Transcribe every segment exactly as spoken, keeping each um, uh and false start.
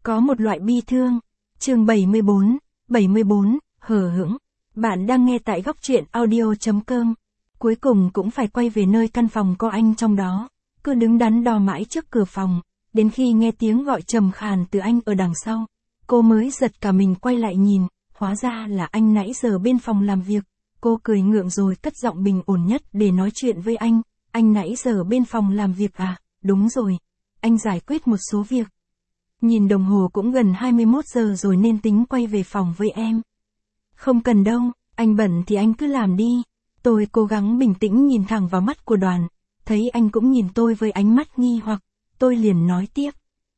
Có một loại bi thương. Chương bảy mươi bốn, bảy mươi bốn, hờ hững. Bạn đang nghe tại góc truyện audio chấm com. Cuối cùng cũng phải quay về nơi căn phòng có anh trong đó. Cứ đứng đắn đo mãi trước cửa phòng, đến khi nghe tiếng gọi trầm khàn từ anh ở đằng sau. Cô mới giật cả mình quay lại nhìn, hóa ra là anh nãy giờ bên phòng làm việc. Cô cười ngượng rồi cất giọng bình ổn nhất để nói chuyện với anh. Anh nãy giờ bên phòng làm việc à? Đúng rồi. Anh giải quyết một số việc. Nhìn đồng hồ cũng gần hai mươi mốt giờ rồi nên tính quay về phòng với em. Không cần đâu, anh bận thì anh cứ làm đi. Tôi cố gắng bình tĩnh nhìn thẳng vào mắt của Đoàn. Thấy anh cũng nhìn tôi với ánh mắt nghi hoặc. Tôi liền nói tiếp.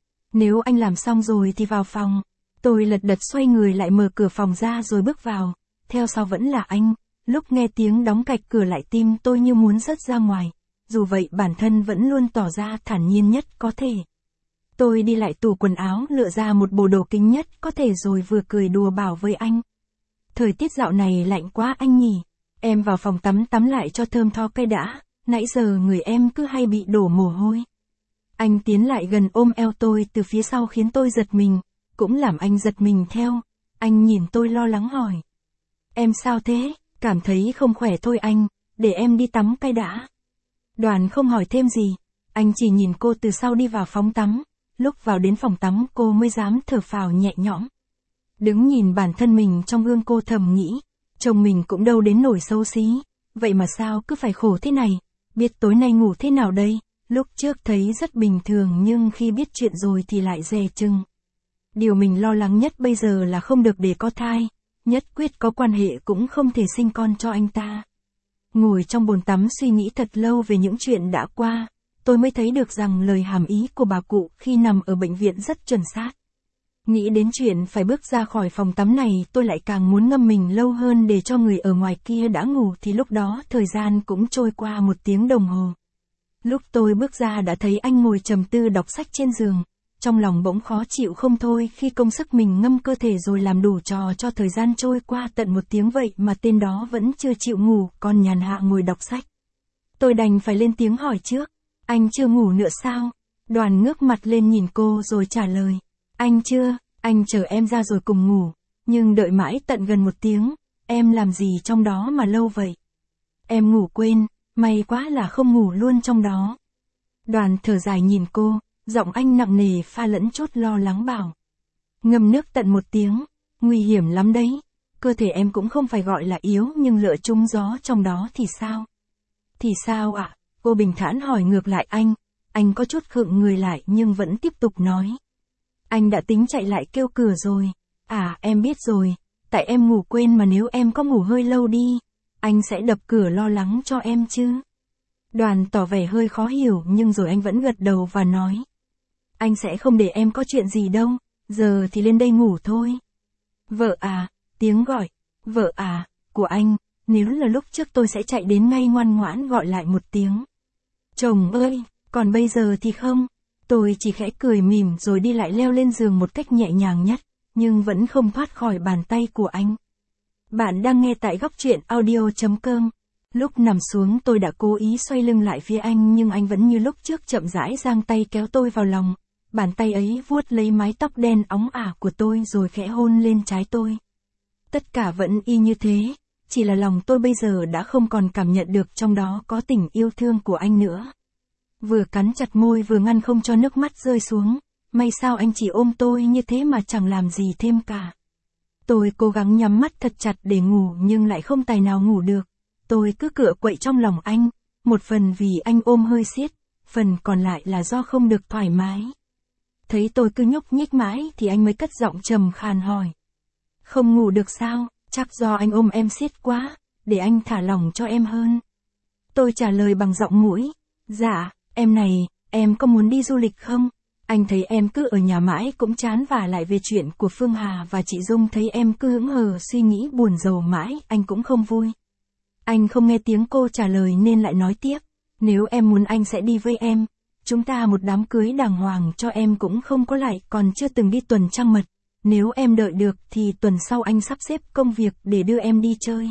Nếu anh làm xong rồi thì vào phòng. Tôi lật đật xoay người lại mở cửa phòng ra rồi bước vào. Theo sau vẫn là anh. Lúc nghe tiếng đóng cạch cửa lại tim tôi như muốn rớt ra ngoài. Dù vậy bản thân vẫn luôn tỏ ra thản nhiên nhất có thể. Tôi đi lại tủ quần áo lựa ra một bộ đồ kính nhất có thể rồi vừa cười đùa bảo với anh. Thời tiết dạo này lạnh quá anh nhỉ. Em vào phòng tắm tắm lại cho thơm tho cây đã. Nãy giờ người em cứ hay bị đổ mồ hôi. Anh tiến lại gần ôm eo tôi từ phía sau khiến tôi giật mình. Cũng làm anh giật mình theo. Anh nhìn tôi lo lắng hỏi. Em sao thế? Cảm thấy không khỏe thôi anh. Để em đi tắm cây đã. Đoàn không hỏi thêm gì. Anh chỉ nhìn cô từ sau đi vào phòng tắm. Lúc vào đến phòng tắm cô mới dám thở phào nhẹ nhõm. Đứng nhìn bản thân mình trong gương cô thầm nghĩ. Chồng mình cũng đâu đến nổi xấu xí. Vậy mà sao cứ phải khổ thế này. Biết tối nay ngủ thế nào đây. Lúc trước thấy rất bình thường nhưng khi biết chuyện rồi thì lại dè chừng. Điều mình lo lắng nhất bây giờ là không được để có thai. Nhất quyết có quan hệ cũng không thể sinh con cho anh ta. Ngồi trong bồn tắm suy nghĩ thật lâu về những chuyện đã qua. Tôi mới thấy được rằng lời hàm ý của bà cụ khi nằm ở bệnh viện rất chuẩn xác. Nghĩ đến chuyện phải bước ra khỏi phòng tắm này tôi lại càng muốn ngâm mình lâu hơn để cho người ở ngoài kia đã ngủ thì lúc đó thời gian cũng trôi qua một tiếng đồng hồ. Lúc tôi bước ra đã thấy anh ngồi trầm tư đọc sách trên giường. Trong lòng bỗng khó chịu không thôi khi công sức mình ngâm cơ thể rồi làm đủ trò cho thời gian trôi qua tận một tiếng vậy mà tên đó vẫn chưa chịu ngủ còn nhàn hạ ngồi đọc sách. Tôi đành phải lên tiếng hỏi trước. Anh chưa ngủ nữa sao? Đoàn ngước mặt lên nhìn cô rồi trả lời. Anh chưa, anh chờ em ra rồi cùng ngủ. Nhưng đợi mãi tận gần một tiếng, em làm gì trong đó mà lâu vậy? Em ngủ quên, may quá là không ngủ luôn trong đó. Đoàn thở dài nhìn cô, giọng anh nặng nề pha lẫn chút lo lắng bảo. Ngâm nước tận một tiếng, nguy hiểm lắm đấy. Cơ thể em cũng không phải gọi là yếu nhưng lỡ trúng gió trong đó thì sao? Thì sao ạ? À? Cô bình thản hỏi ngược lại anh. Anh có chút khựng người lại nhưng vẫn tiếp tục nói. Anh đã tính chạy lại kêu cửa rồi. À em biết rồi. Tại em ngủ quên mà nếu em có ngủ hơi lâu đi. Anh sẽ đập cửa lo lắng cho em chứ. Đoàn tỏ vẻ hơi khó hiểu nhưng rồi anh vẫn gật đầu và nói. Anh sẽ không để em có chuyện gì đâu. Giờ thì lên đây ngủ thôi. Vợ à. Tiếng gọi. Vợ à. Của anh. Nếu là lúc trước tôi sẽ chạy đến ngay ngoan ngoãn gọi lại một tiếng. Chồng ơi, còn bây giờ thì không. Tôi chỉ khẽ cười mỉm rồi đi lại leo lên giường một cách nhẹ nhàng nhất, nhưng vẫn không thoát khỏi bàn tay của anh. Bạn đang nghe tại góc truyện audio chấm com. Lúc nằm xuống tôi đã cố ý xoay lưng lại phía anh nhưng anh vẫn như lúc trước chậm rãi giang tay kéo tôi vào lòng. Bàn tay ấy vuốt lấy mái tóc đen óng ả của tôi rồi khẽ hôn lên trái tôi. Tất cả vẫn y như thế. Chỉ là lòng tôi bây giờ đã không còn cảm nhận được trong đó có tình yêu thương của anh nữa. Vừa cắn chặt môi vừa ngăn không cho nước mắt rơi xuống. May sao anh chỉ ôm tôi như thế mà chẳng làm gì thêm cả. Tôi cố gắng nhắm mắt thật chặt để ngủ nhưng lại không tài nào ngủ được. Tôi cứ cựa quậy trong lòng anh. Một phần vì anh ôm hơi siết. Phần còn lại là do không được thoải mái. Thấy tôi cứ nhúc nhích mãi thì anh mới cất giọng trầm khàn hỏi. Không ngủ được sao? Chắc do anh ôm em siết quá, để anh thả lỏng cho em hơn. Tôi trả lời bằng giọng mũi. Dạ, em này, em có muốn đi du lịch không? Anh thấy em cứ ở nhà mãi cũng chán và lại về chuyện của Phương Hà và chị Dung thấy em cứ hững hờ suy nghĩ buồn rầu mãi, anh cũng không vui. Anh không nghe tiếng cô trả lời nên lại nói tiếp. Nếu em muốn anh sẽ đi với em. Chúng ta một đám cưới đàng hoàng cho em cũng không có lại còn chưa từng đi tuần trăng mật. Nếu em đợi được thì tuần sau anh sắp xếp công việc để đưa em đi chơi.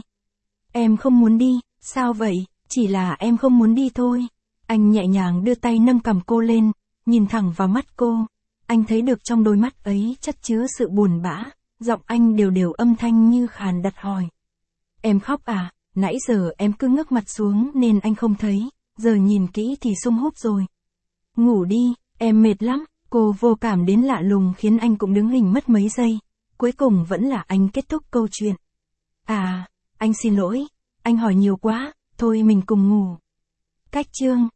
Em không muốn đi, sao vậy? Chỉ là em không muốn đi thôi. Anh nhẹ nhàng đưa tay nâng cằm cô lên, nhìn thẳng vào mắt cô. Anh thấy được trong đôi mắt ấy chất chứa sự buồn bã, giọng anh đều đều âm thanh như khàn đặt hỏi. Em khóc à, nãy giờ em cứ ngước mặt xuống nên anh không thấy, giờ nhìn kỹ thì sung húp rồi. Ngủ đi, em mệt lắm, cô vô cảm đến lạ lùng khiến anh cũng đứng hình mất mấy giây. Cuối cùng vẫn là anh kết thúc câu chuyện. À, anh xin lỗi, anh hỏi nhiều quá, thôi mình cùng ngủ. Cách chương